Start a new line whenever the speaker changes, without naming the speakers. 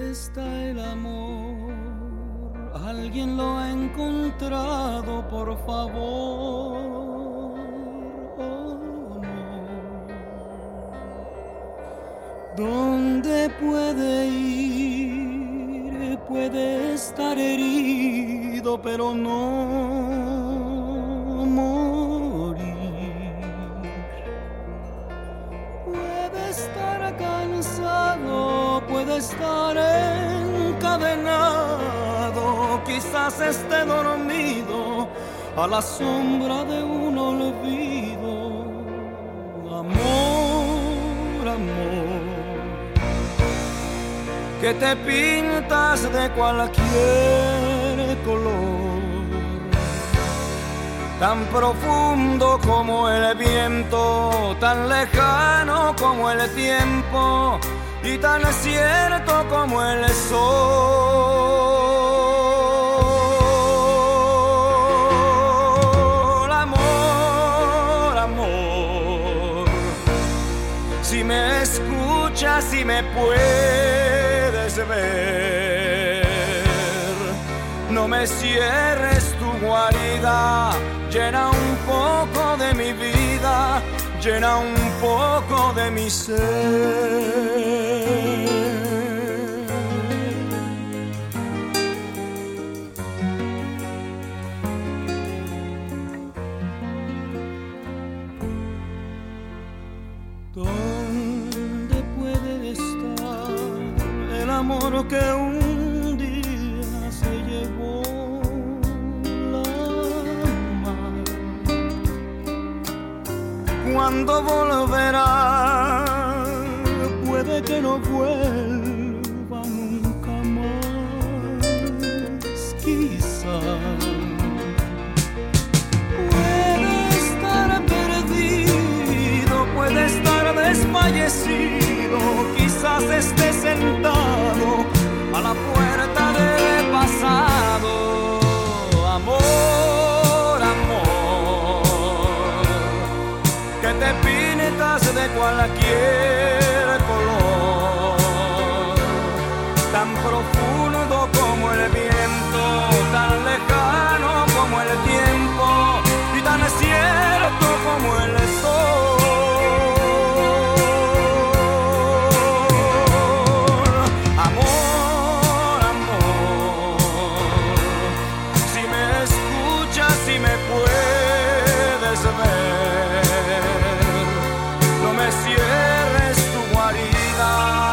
está el amor? ¿Alguien lo ha encontrado, por favor? Oh, no. ¿Dónde puede ir? Puede estar herido, pero no morir. Puede estar cansado, puede estar encadenado, quizás esté dormido a la sombra de un olvido. Amor, amor, que te pintas de cualquier color, tan profundo como el viento, tan lejano como el tiempo y tan cierto como el sol. Amor, amor, si me escuchas, si me puedes ver, no me cierres tu guarida, llena un poco de mi vida, llena un poco de mi ser. ¿Dónde puede estar el amor que un día se llevó la mar? ¿Cuándo volverá? Puede que no vuelva nunca más, quizás. Puede estar perdido, puede estar desfallecido, quizás esté sentado a la puerta del pasado. Amor, amor, que te pintas de cualquier color, tan profundo como el viento, tan lejano como el tiempo y tan cierto como el sol. Amor, amor, si me escuchas, si me puedes ver, no me cierres tu guarida,